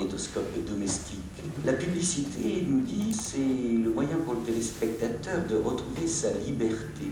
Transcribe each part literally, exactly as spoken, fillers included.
magnétoscope domestique. La publicité, nous dit, c'est le moyen pour le téléspectateur de retrouver sa liberté.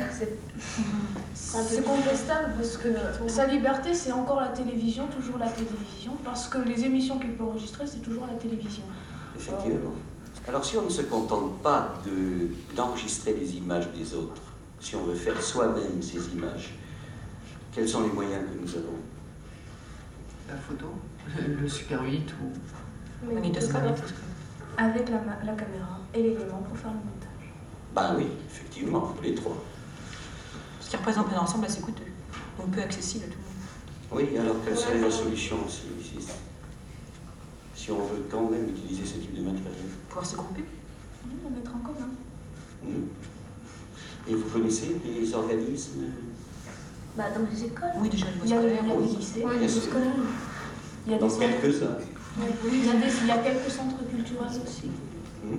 C'est contestable parce que sa liberté, c'est encore la télévision, toujours la télévision, parce que les émissions qu'il peut enregistrer, c'est toujours la télévision. Effectivement. Alors si on ne se contente pas de, d'enregistrer les images des autres, si on veut faire soi-même ces images, quels sont les moyens que nous avons? La photo, le Super huit ou magnétoscope. Avec la, la caméra et l'élément pour faire le montage. Ben oui, effectivement, les trois. Ce qui représente un ensemble assez coûteux, donc peu accessible à tout le monde. Oui, alors quelle serait la solution si, si, si on veut quand même utiliser ce type de matériel? Pouvoir se grouper. Oui, le mettre en commun. Mmh. Et vous connaissez les organismes? Bah, dans les écoles. Oui, déjà les il y a, scolaires. il y a oui. des lycées, Oui, il y a des scolaires. Il y a dans des centres. quelques-uns. Oui, il y a des, il y a quelques centres culturels aussi. Mmh.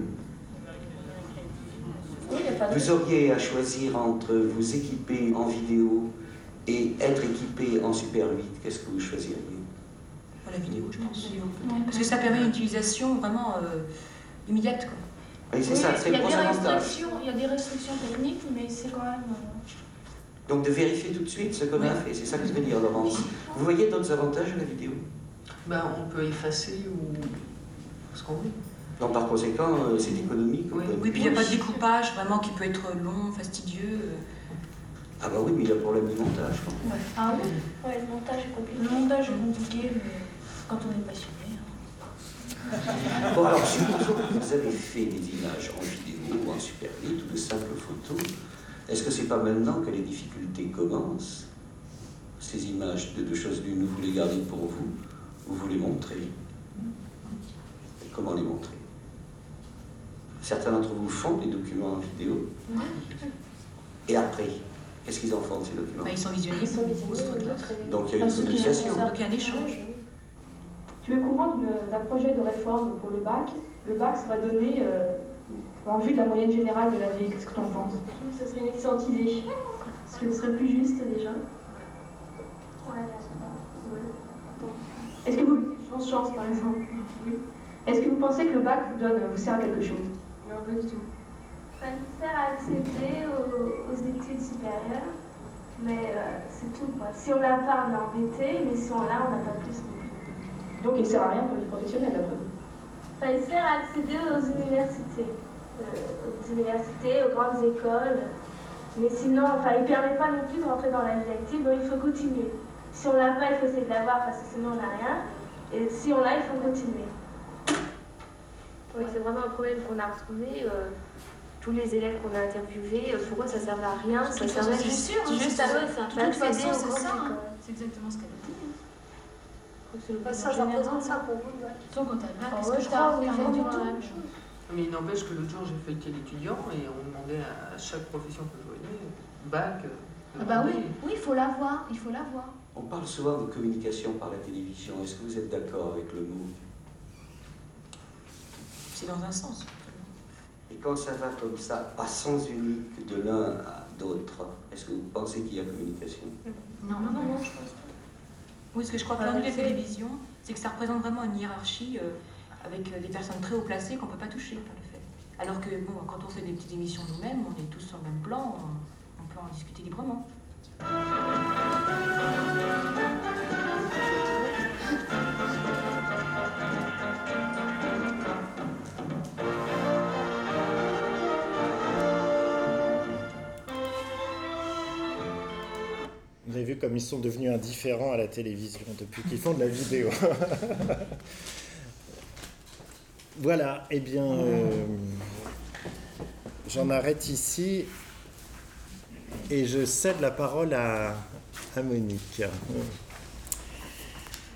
Oui, il y a pas de... Vous auriez à choisir entre vous équiper en vidéo et être équipé en Super huit. Qu'est-ce que vous choisiriez? La vidéo, je pense. Oui. Parce que ça permet une utilisation vraiment euh, immédiate, quoi. Oui, c'est Oui, ça, c'est il y le a gros des avantage. restrictions, il y a des restrictions techniques, mais c'est quand même... euh, Donc de vérifier tout de suite ce qu'on Oui. a fait, c'est ça que je veux dire, Laurence. Vous voyez d'autres avantages à la vidéo? ben, on peut effacer ou ce qu'on veut. Donc par conséquent, euh, c'est économique. Oui. Oui, puis il n'y a pas de découpage vraiment qui peut être long, fastidieux. Ah bah oui, mais il y a le problème du montage. Quoi. Ouais. Ah oui. Ouais, le montage est compliqué. Le montage est compliqué, mais quand on est passionné... hein. Bon alors, supposons que vous avez fait des images en vidéo ou en Super huit ou de simples photos. Est-ce que c'est pas maintenant que les difficultés commencent? Ces images de, de choses l'une, vous les gardez pour vous ou vous les montrez? Et comment les montrer? Certains d'entre vous font des documents en vidéo. Et après, qu'est-ce qu'ils en font de ces documents? Bah, ils sont visionnés. Ils sont visionnés, Donc il y a une Parce qu'ils communication. font ça. Donc il y a un échange. Tu es au courant d'une- d'un projet de réforme pour le bac. Le bac sera donné euh, en vue de la moyenne générale de la vie. Qu'est-ce que tu en penses? Ce serait une excellente idée. Parce que ce serait plus juste déjà. Ouais, Est-ce que vous, chance, chance par exemple, oui. Est-ce que vous pensez que le bac vous donne, vous sert à quelque chose? non, pas du tout. Ça nous sert à accéder aux, aux études supérieures, mais euh, c'est tout quoi. Si on l'a pas, on est embêté, mais si on l'a, on n'a pas plus non plus. Donc il ne sert à rien pour les professionnels d'après vous? Ça il sert à accéder aux universités, euh, aux universités, aux grandes écoles. Mais sinon, enfin, il ne permet pas non plus de rentrer dans la vie active, donc il faut continuer. Si on l'a pas, il faut essayer de l'avoir parce que sinon on n'a rien. Et si on l'a, il faut continuer. Oui, c'est vraiment un problème qu'on a retrouvé. Euh, tous les élèves qu'on a interviewés, euh, pour eux, ça ne servait à rien. Ça servait C'est juste, sûr, hein, juste c'est à ça. eux. De toute façon, c'est ça. hein. C'est exactement ce qu'elle a dit. C'est Ça, ça représente ça pour vous. Ouais. Sauf quand t'as Ah, qu'est-ce ouais, que je t'as crois, t'as oui, rien du vraiment tout. la même chose. Mais il n'empêche que l'autre jour, j'ai fait quel étudiant et on demandait à chaque profession que je voyais, bac, de Ah bah oui, demander. oui, il faut l'avoir, il faut l'avoir. On parle souvent de communication par la télévision. Est-ce que vous êtes d'accord avec le mot? C'est dans un sens. Et quand ça va comme ça, à sens unique de l'un à d'autre, est-ce que vous pensez qu'il y a communication? Non, non, non, je pense pas. Oui, ce que je crois que l'ennui de la télévision, c'est que ça représente vraiment une hiérarchie euh, avec euh, des personnes très haut placées qu'on ne peut pas toucher par le fait. Alors que bon, quand on fait des petites émissions nous-mêmes, on est tous sur le même plan, on, on peut en discuter librement. Vous avez vu comme ils sont devenus indifférents à la télévision depuis qu'ils font de la vidéo. Voilà, eh bien, euh, j'en arrête ici et je cède la parole à, à Monique.